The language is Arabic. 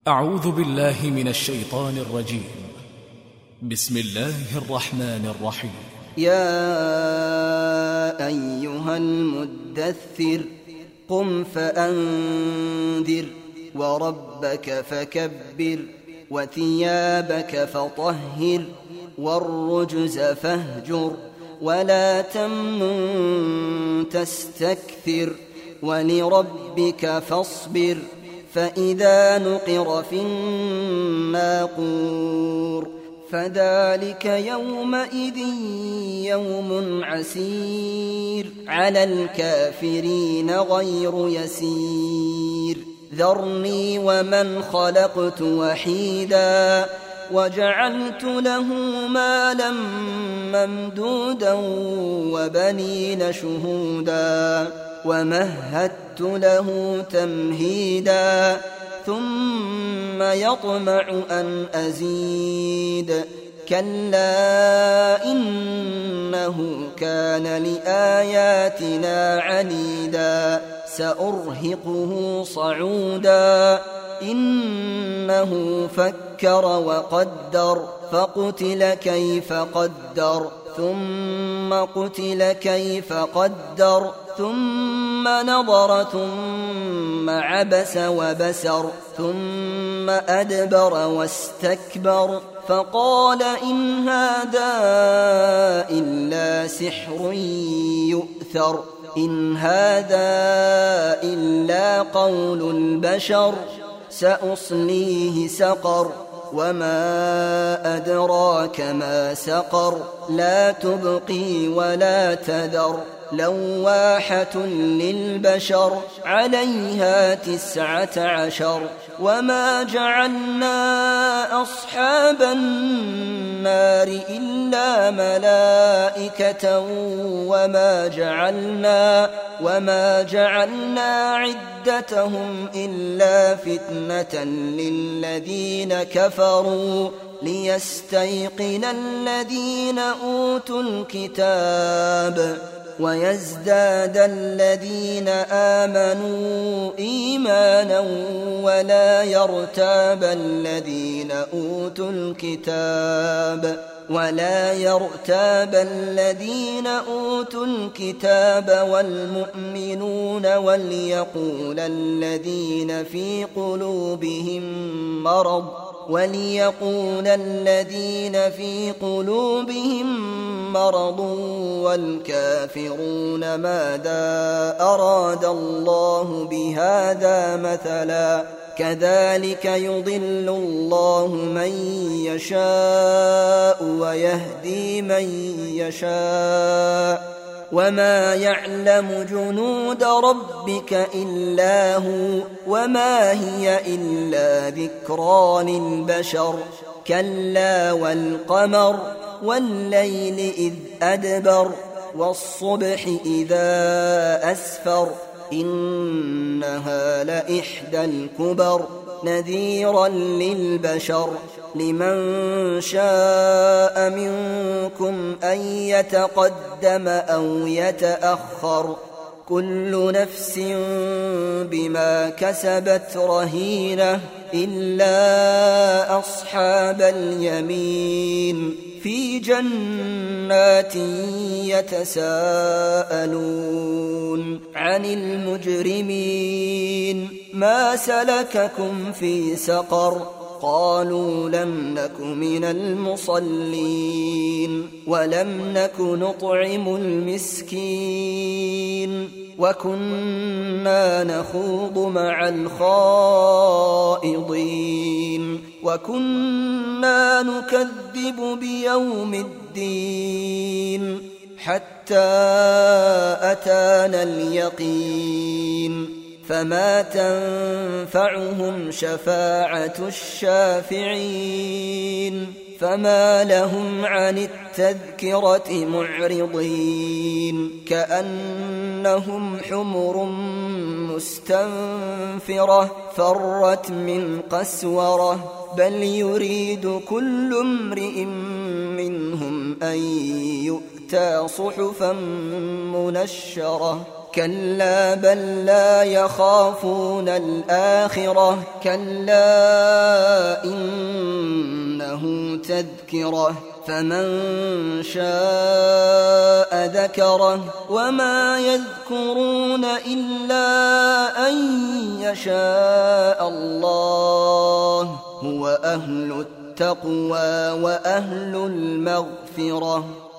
أعوذ بالله من الشيطان الرجيم. بسم الله الرحمن الرحيم. يا أيها المدثر قم فأنذر وربك فكبر وثيابك فطهر والرجز فاهجر ولا تمنن تستكثر ولربك فاصبر فإذا نقر في الناقور فذلك يومئذ يوم عسير على الكافرين غير يسير ذرني ومن خلقت وحيدا وجعلت له مالا ممدودا وبنين شهودا ومهدت له تمهيدا ثم يطمع أن أزيد كلا إنه كان لآياتنا عنيدا سأرهقه صعودا إنه فكر وقدر فقتل كيف قدر ثم قتل كيف قدر ثم نظر ثم عبس وبسر ثم أدبر واستكبر فقال إن هذا إلا سحر يؤثر إن هذا إلا قول البشر سأصليه سقر وما أدراك ما سقر لا تبقي ولا تذر لواحة للبشر عليها 19 وما جعلنا أصحاب النار إلا ملائكة وما جعلنا عدتهم إلا فتنة للذين كفروا ليستيقن الذين أوتوا الكتاب ويزداد الذين آمنوا إيمانا ولا يرتاب الذين أوتوا الكتاب والمؤمنون وليقول الذين في قلوبهم مرض والكافرون ماذا أراد الله بهذا مثلا كذلك يضل الله من يشاء ويهدي من يشاء وما يعلم جنود ربك إلا هو وما هي إلا ذكرى للبشر كلا والقمر والليل إذ أدبر والصبح إذا أسفر إنها لإحدى الكبر نذيرا للبشر لمن شاء منكم أن يتقدم أو يتأخر كل نفس بما كسبت رهينة إلا أصحاب اليمين في جنات يتساءلون عن المجرمين ما سلككم في سقر قالوا لم نك من المصلين ولم نك نطعم المسكين وكنا نخوض مع الخائضين وكنا نكذب بيوم الدين حتى أتانا اليقين فما تنفعهم شفاعة الشافعين فما لهم عن التذكرة معرضين كأنهم حمر مستنفرة فرت من قسورة بل يريد كل امرئ منهم أن يؤتى صحفا منشرة كلا بل لا يخافون الآخرة كلا إنه تذكرة فمن شاء ذكره وما يذكرون إلا أن يشاء الله هو أهل التقوى وأهل المغفرة.